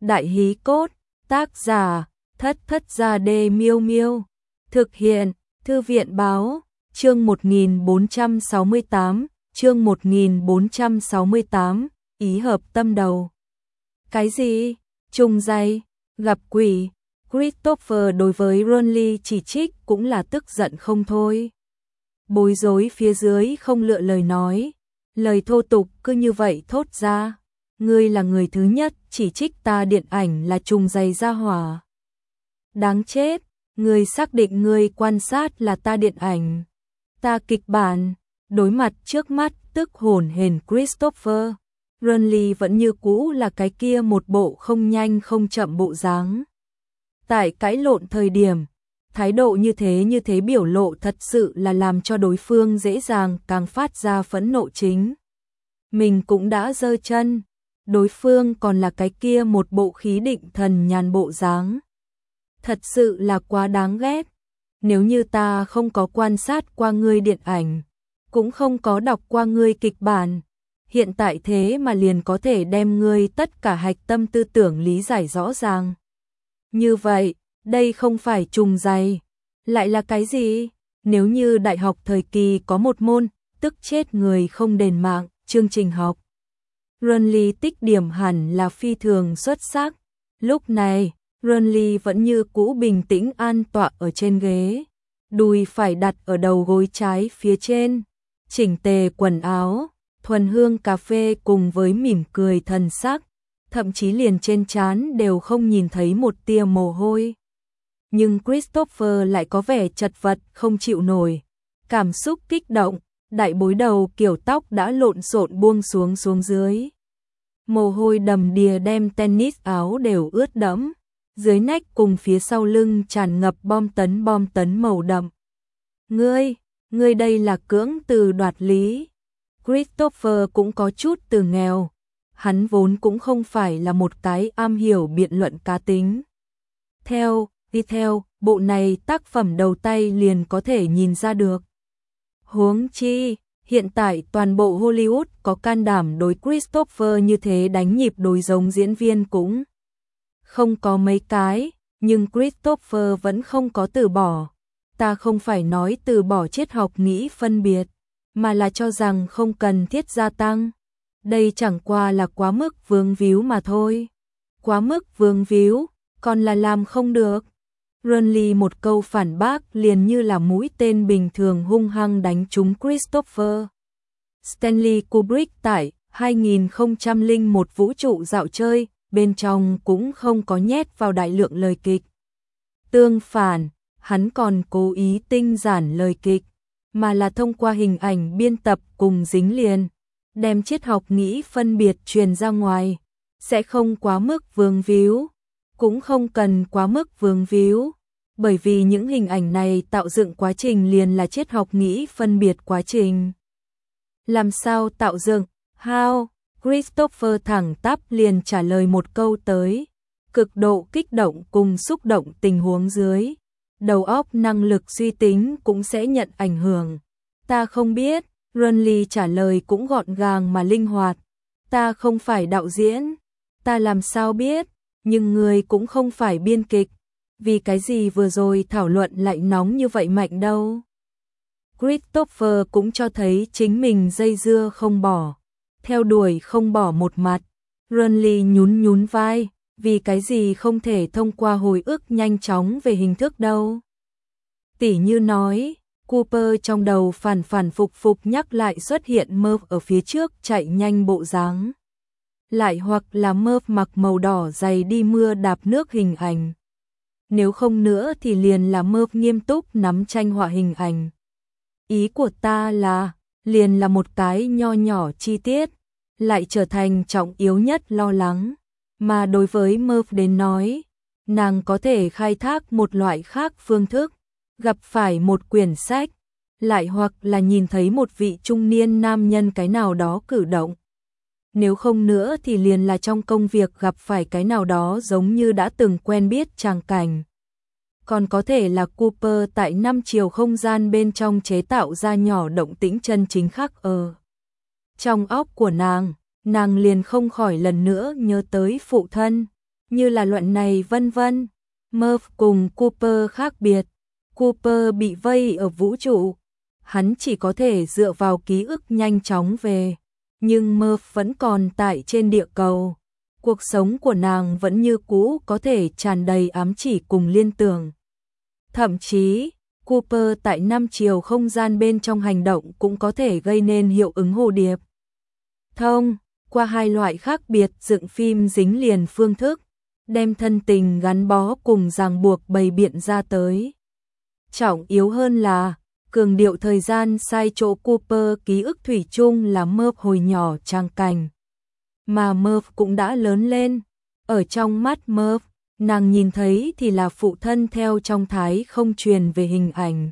Đại hí cốt, tác giả, Thất Thất Gia Đê Miêu Miêu. Thực hiện, Thư viện báo, chương 1468, chương 1468, ý hợp tâm đầu. Cái gì? Trùng dày, gặp quỷ. Christopher đối với Ronly chỉ trích cũng là tức giận không thôi. Bối rối phía dưới không lựa lời nói. Lời thô tục cứ như vậy thốt ra. Ngươi là người thứ nhất chỉ trích ta điện ảnh là trùng dày ra hỏa. Đáng chết, ngươi xác định ngươi quan sát là ta điện ảnh. Ta kịch bản, đối mặt trước mắt tức hồn hển Christopher. Ronly vẫn như cũ là cái kia một bộ không nhanh không chậm bộ dáng. Tại cãi lộn thời điểm, thái độ như thế biểu lộ thật sự là làm cho đối phương dễ dàng càng phát ra phẫn nộ chính. Mình cũng đã giơ chân, đối phương còn là cái kia một bộ khí định thần nhàn bộ dáng. Thật sự là quá đáng ghét. Nếu như ta không có quan sát qua ngươi điện ảnh, cũng không có đọc qua ngươi kịch bản, hiện tại thế mà liền có thể đem ngươi tất cả hạch tâm tư tưởng lý giải rõ ràng. Như vậy, đây không phải trùng dày, lại là cái gì? Nếu như đại học thời kỳ có một môn, tức chết người không đền mạng, chương trình học. Ronly tích điểm hẳn là phi thường xuất sắc. Lúc này, Ronly vẫn như cũ bình tĩnh an tọa ở trên ghế. Đùi phải đặt ở đầu gối trái phía trên. Chỉnh tề quần áo, thuần hương cà phê cùng với mỉm cười thần sắc. Thậm chí liền trên trán đều không nhìn thấy một tia mồ hôi. Nhưng Christopher lại có vẻ chật vật không chịu nổi. Cảm xúc kích động, đại bối đầu kiểu tóc đã lộn xộn buông xuống dưới. Mồ hôi đầm đìa đem tennis áo đều ướt đẫm. Dưới nách cùng phía sau lưng tràn ngập bom tấn màu đậm. Ngươi đây là cưỡng từ đoạt lý. Christopher cũng có chút từ nghèo. Hắn vốn cũng không phải là một cái am hiểu biện luận cá tính. Đi theo, bộ này tác phẩm đầu tay liền có thể nhìn ra được. Huống chi, hiện tại toàn bộ Hollywood có can đảm đối Christopher như thế đánh nhịp đối giống diễn viên cũng không có mấy cái, nhưng Christopher vẫn không có từ bỏ. Ta không phải nói từ bỏ triết học nghĩ phân biệt, mà là cho rằng không cần thiết gia tăng. Đây chẳng qua là quá mức vướng víu mà thôi. Quá mức vướng víu, còn là làm không được. Ronly một câu phản bác liền như là mũi tên bình thường hung hăng đánh trúng Christopher. Stanley Kubrick tại 2001 vũ trụ dạo chơi, bên trong cũng không có nhét vào đại lượng lời kịch. Tương phản, hắn còn cố ý tinh giản lời kịch, mà là thông qua hình ảnh biên tập cùng dính liền, đem triết học nghĩ phân biệt truyền ra ngoài, sẽ không quá mức vướng víu, cũng không cần quá mức vướng víu, bởi vì những hình ảnh này tạo dựng quá trình liền là triết học nghĩ phân biệt quá trình. Làm sao tạo dựng? How? Christopher thẳng tắp liền trả lời một câu tới, cực độ kích động cùng xúc động tình huống dưới. Đầu óc năng lực suy tính cũng sẽ nhận ảnh hưởng. Ta không biết, Ronly trả lời cũng gọn gàng mà linh hoạt. Ta không phải đạo diễn, ta làm sao biết, nhưng người cũng không phải biên kịch. Vì cái gì vừa rồi thảo luận lại nóng như vậy mạnh đâu. Christopher cũng cho thấy chính mình dây dưa không bỏ, theo đuổi không bỏ một mặt. Ronly nhún vai, vì cái gì không thể thông qua hồi ức nhanh chóng về hình thức đâu. Tỉ như nói, Cooper trong đầu phản phục nhắc lại xuất hiện Murph ở phía trước chạy nhanh bộ dáng. Lại hoặc là Murph mặc màu đỏ dày đi mưa đạp nước hình ảnh. Nếu không nữa thì liền là Murph nghiêm túc nắm tranh họa hình ảnh. Ý của ta là, liền là một cái nho nhỏ chi tiết, lại trở thành trọng yếu nhất lo lắng. Mà đối với Murph đến nói, nàng có thể khai thác một loại khác phương thức, gặp phải một quyển sách, lại hoặc là nhìn thấy một vị trung niên nam nhân cái nào đó cử động. Nếu không nữa thì liền là trong công việc gặp phải cái nào đó giống như đã từng quen biết tràng cảnh. Còn có thể là Cooper tại 5 chiều không gian bên trong chế tạo ra nhỏ động tĩnh chân chính khác ở trong óc của nàng liền không khỏi lần nữa nhớ tới phụ thân, như là luận này vân vân. Murph cùng Cooper khác biệt. Cooper bị vây ở vũ trụ, hắn chỉ có thể dựa vào ký ức nhanh chóng về, nhưng Murph vẫn còn tại trên địa cầu. Cuộc sống của nàng vẫn như cũ có thể tràn đầy ám chỉ cùng liên tưởng. Thậm chí, Cooper tại 5 chiều không gian bên trong hành động cũng có thể gây nên hiệu ứng hồ điệp. Thông qua hai loại khác biệt dựng phim dính liền phương thức, đem thân tình gắn bó cùng ràng buộc bày biện ra tới. Trọng yếu hơn là, cường điệu thời gian sai chỗ Cooper ký ức thủy chung là Murph hồi nhỏ trang cảnh. Mà Murph cũng đã lớn lên. Ở trong mắt Murph, nàng nhìn thấy thì là phụ thân theo trong thái không truyền về hình ảnh.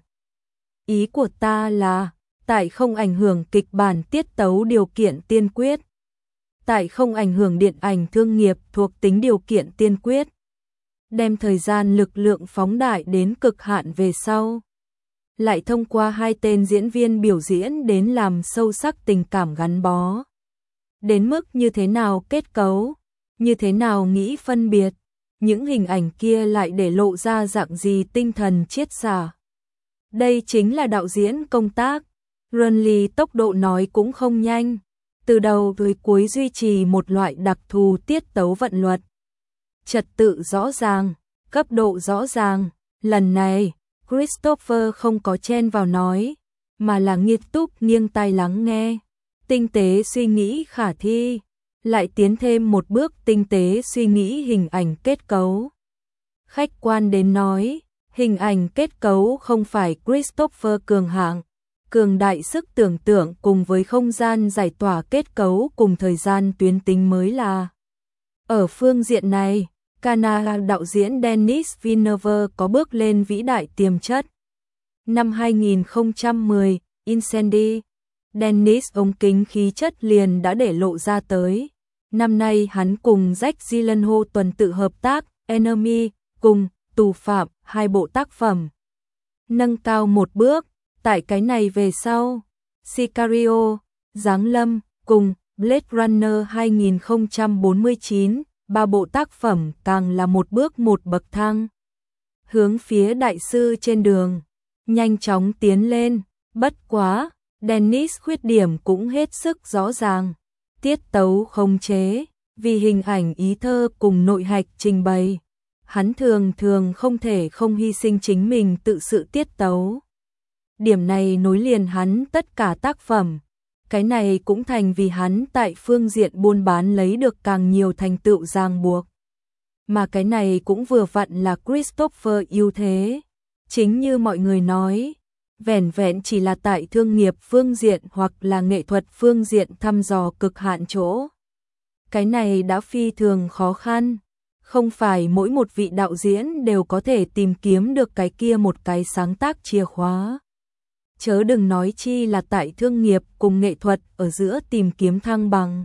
Ý của ta là, tại không ảnh hưởng kịch bản tiết tấu điều kiện tiên quyết. Tại không ảnh hưởng điện ảnh thương nghiệp thuộc tính điều kiện tiên quyết. Đem thời gian lực lượng phóng đại đến cực hạn về sau. Lại thông qua hai tên diễn viên biểu diễn đến làm sâu sắc tình cảm gắn bó. Đến mức như thế nào kết cấu, như thế nào nghĩ phân biệt, những hình ảnh kia lại để lộ ra dạng gì tinh thần triết xả. Đây chính là đạo diễn công tác. Runley tốc độ nói cũng không nhanh, từ đầu tới cuối duy trì một loại đặc thù tiết tấu vận luật. Trật tự rõ ràng, cấp độ rõ ràng, lần này, Christopher không có chen vào nói, mà là nghiêm túc nghiêng tai lắng nghe, tinh tế suy nghĩ khả thi, lại tiến thêm một bước tinh tế suy nghĩ hình ảnh kết cấu. Khách quan đến nói, hình ảnh kết cấu không phải Christopher cường hạng, cường đại sức tưởng tượng cùng với không gian giải tỏa kết cấu cùng thời gian tuyến tính mới là. Ở phương diện này, Canada đạo diễn Denis Villeneuve có bước lên vĩ đại tiềm chất. Năm 2010, Incendy, Denis ống kính khí chất liền đã để lộ ra tới. Năm nay hắn cùng Jake Gyllenhaal tuần tự hợp tác Enemy cùng Tù Phạm, hai bộ tác phẩm. Nâng cao một bước, tại cái này về sau, Sicario, Giáng Lâm cùng Blade Runner 2049, ba bộ tác phẩm càng là một bước một bậc thang. Hướng phía đại sư trên đường, nhanh chóng tiến lên, bất quá, Denis khuyết điểm cũng hết sức rõ ràng. Tiết tấu khống chế, vì hình ảnh ý thơ cùng nội hạch trình bày. Hắn thường không thể không hy sinh chính mình tự sự tiết tấu. Điểm này nối liền hắn tất cả tác phẩm. Cái này cũng thành vì hắn tại phương diện buôn bán lấy được càng nhiều thành tựu ràng buộc. Mà cái này cũng vừa vặn là Christopher ưu thế. Chính như mọi người nói, vẻn vẹn chỉ là tại thương nghiệp phương diện hoặc là nghệ thuật phương diện thăm dò cực hạn chỗ. Cái này đã phi thường khó khăn. Không phải mỗi một vị đạo diễn đều có thể tìm kiếm được cái kia một cái sáng tác chìa khóa. Chớ đừng nói chi là tại thương nghiệp cùng nghệ thuật ở giữa tìm kiếm thăng bằng.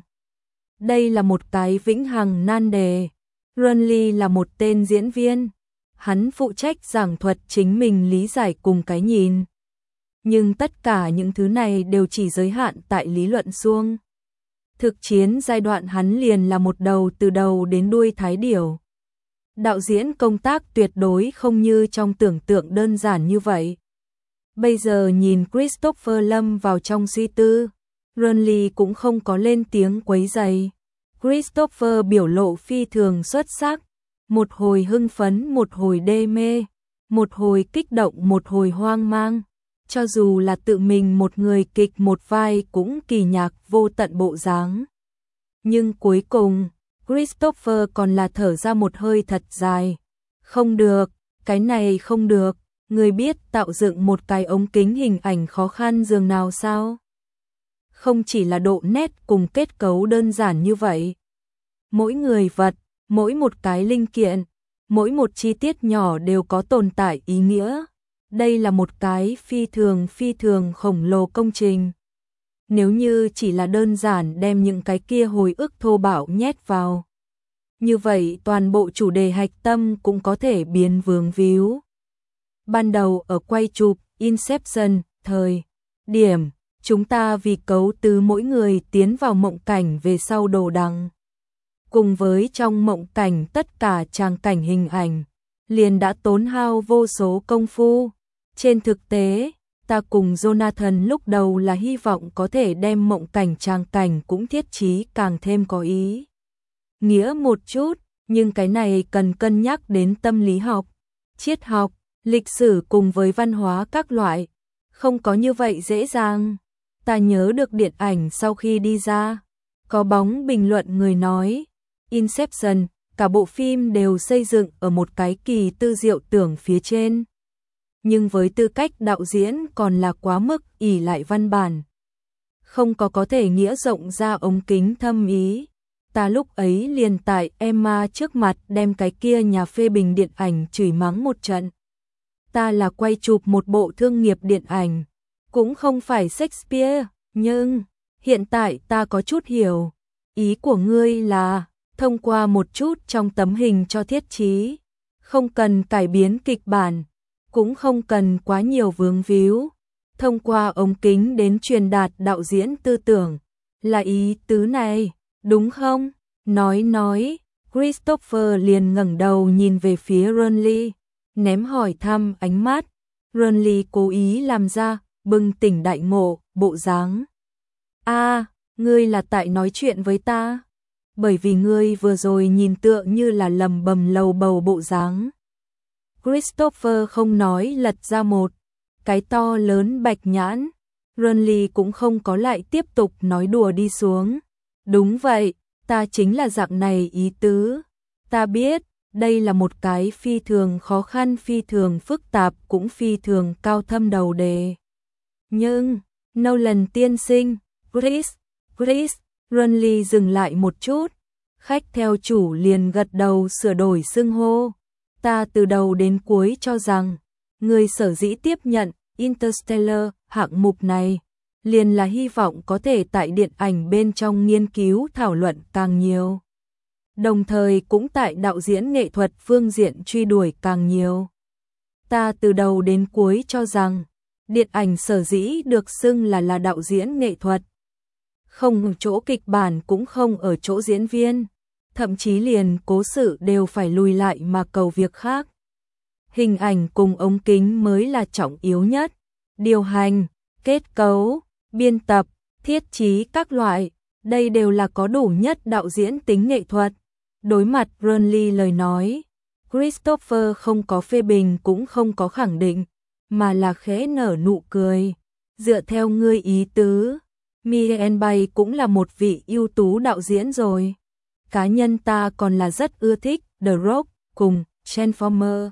Đây là một cái vĩnh hằng nan đề. Runley là một tên diễn viên. Hắn phụ trách giảng thuật chính mình lý giải cùng cái nhìn. Nhưng tất cả những thứ này đều chỉ giới hạn tại lý luận suông. Thực chiến giai đoạn hắn liền là một đầu từ đầu đến đuôi thái điểu. Đạo diễn công tác tuyệt đối không như trong tưởng tượng đơn giản như vậy. Bây giờ nhìn Christopher lâm vào trong suy tư, Runley cũng không có lên tiếng quấy rầy. Christopher biểu lộ phi thường xuất sắc, một hồi hưng phấn, một hồi đê mê, một hồi kích động, một hồi hoang mang. Cho dù là tự mình một người kịch một vai cũng kỳ nhạc vô tận bộ dáng. Nhưng cuối cùng, Christopher còn là thở ra một hơi thật dài. Không được, cái này không được, người biết tạo dựng một cái ống kính hình ảnh khó khăn dường nào sao? Không chỉ là độ nét cùng kết cấu đơn giản như vậy. Mỗi người vật, mỗi một cái linh kiện, mỗi một chi tiết nhỏ đều có tồn tại ý nghĩa. Đây là một cái phi thường khổng lồ công trình. Nếu như chỉ là đơn giản đem những cái kia hồi ức thô bạo nhét vào, như vậy toàn bộ chủ đề hạch tâm cũng có thể biến vướng víu. Ban đầu ở quay chụp Inception, thời điểm chúng ta vì cấu tứ mỗi người tiến vào mộng cảnh về sau đồ đằng. cùng với trong mộng cảnh tất cả tràng cảnh hình ảnh, liền đã tốn hao vô số công phu. Trên thực tế, ta cùng Jonathan lúc đầu là hy vọng có thể đem mộng cảnh tràng cảnh cũng thiết trí càng thêm có ý nghĩa một chút, nhưng cái này cần cân nhắc đến tâm lý học, triết học, lịch sử cùng với văn hóa các loại, không có như vậy dễ dàng. Ta nhớ được điện ảnh sau khi đi ra, có bóng bình luận người nói, Inception, cả bộ phim đều xây dựng ở một cái kỳ tư diệu tưởng phía trên. Nhưng với tư cách đạo diễn còn là quá mức ỷ lại văn bản. Không có thể nghĩa rộng ra ống kính thâm ý. Ta lúc ấy liền tại Emma trước mặt đem cái kia nhà phê bình điện ảnh chửi mắng một trận. Ta là quay chụp một bộ thương nghiệp điện ảnh, cũng không phải Shakespeare, nhưng hiện tại ta có chút hiểu. Ý của ngươi là thông qua một chút trong tấm hình cho thiết trí, không cần cải biến kịch bản, cũng không cần quá nhiều vướng víu, thông qua ống kính đến truyền đạt đạo diễn tư tưởng, là ý tứ này, đúng không? Nói, Christopher liền ngẩng đầu nhìn về phía Ronly, ném hỏi thăm ánh mắt. Ronly cố ý làm ra bừng tỉnh đại ngộ bộ dáng. Ngươi là tại nói chuyện với ta, bởi vì ngươi vừa rồi nhìn tựa như là lầm bầm lầu bầu bộ dáng. Christopher không nói lật ra một cái to lớn bạch nhãn. Ronly cũng không có lại tiếp tục nói đùa đi xuống. Đúng vậy, ta chính là dạng này ý tứ. Ta biết, đây là một cái phi thường khó khăn, phi thường phức tạp, cũng phi thường cao thâm đầu đề. Nhưng, Nolan tiên sinh, Chris, Ronly dừng lại một chút. Khách theo chủ liền gật đầu sửa đổi xưng hô. Ta từ đầu đến cuối cho rằng, người sở dĩ tiếp nhận Interstellar hạng mục này, liền là hy vọng có thể tại điện ảnh bên trong nghiên cứu thảo luận càng nhiều. Đồng thời cũng tại đạo diễn nghệ thuật phương diện truy đuổi càng nhiều. Ta từ đầu đến cuối cho rằng, điện ảnh sở dĩ được xưng là đạo diễn nghệ thuật. Không ở chỗ kịch bản cũng không ở chỗ diễn viên, thậm chí liền cố sự đều phải lùi lại mà cầu việc khác. Hình ảnh cùng ống kính mới là trọng yếu nhất. Điều hành, kết cấu, biên tập, thiết trí các loại, đây đều là có đủ nhất đạo diễn tính nghệ thuật. Đối mặt Ronly lời nói, Christopher không có phê bình cũng không có khẳng định, mà là khẽ nở nụ cười. Dựa theo ngươi ý tứ, Michael Bay cũng là một vị ưu tú đạo diễn rồi. Cá nhân ta còn là rất ưa thích The Rock cùng Transformer.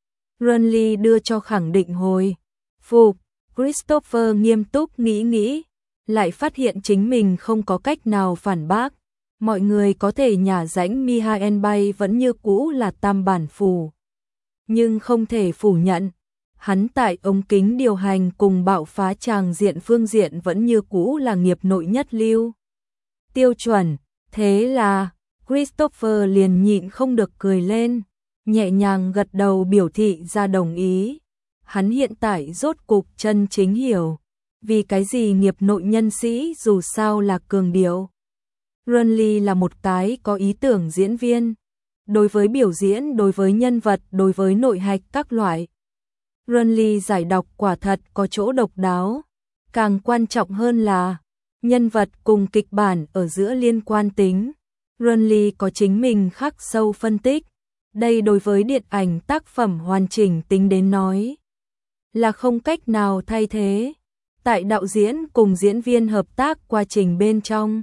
Ronly đưa cho khẳng định hồi phục. Christopher nghiêm túc nghĩ, lại phát hiện chính mình không có cách nào phản bác. Mọi người có thể nhả rãnh Michael Bay vẫn như cũ là tam bản phù, nhưng không thể phủ nhận, hắn tại ống kính điều hành cùng bạo phá tràng diện phương diện vẫn như cũ là nghiệp nội nhất lưu. Tiêu chuẩn, thế là Christopher liền nhịn không được cười lên, nhẹ nhàng gật đầu biểu thị ra đồng ý. Hắn hiện tại rốt cục chân chính hiểu, vì cái gì nghiệp nội nhân sĩ dù sao là cường điệu. Ronly là một cái có ý tưởng diễn viên, đối với biểu diễn, đối với nhân vật, đối với nội hạch các loại. Ronly giải đọc quả thật có chỗ độc đáo, càng quan trọng hơn là nhân vật cùng kịch bản ở giữa liên quan tính. Ronly có chính mình khắc sâu phân tích, đây đối với điện ảnh tác phẩm hoàn chỉnh tính đến nói là không cách nào thay thế. Tại đạo diễn cùng diễn viên hợp tác quá trình bên trong,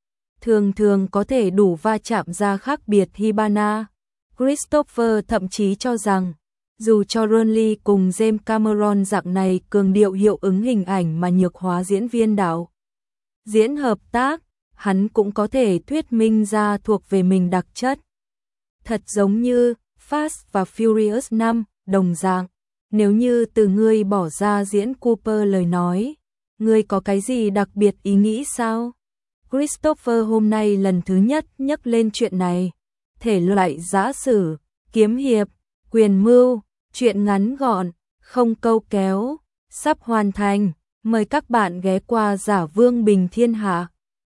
thường có thể đủ va chạm ra khác biệt Hibana. Christopher thậm chí cho rằng, dù cho Ronly cùng James Cameron dạng này cường điệu hiệu ứng hình ảnh mà nhược hóa diễn viên đạo diễn hợp tác, hắn cũng có thể thuyết minh ra thuộc về mình đặc chất. Thật giống như Fast và Furious 5 đồng dạng, nếu như từ ngươi bỏ ra diễn Cooper lời nói, ngươi có cái gì đặc biệt ý nghĩ sao? Christopher hôm nay lần thứ nhất nhắc lên chuyện này. Thể loại giã sử, kiếm hiệp, quyền mưu, chuyện ngắn gọn, không câu kéo, sắp hoàn thành. Mời các bạn ghé qua Giả Vương Bình Thiên Hạ.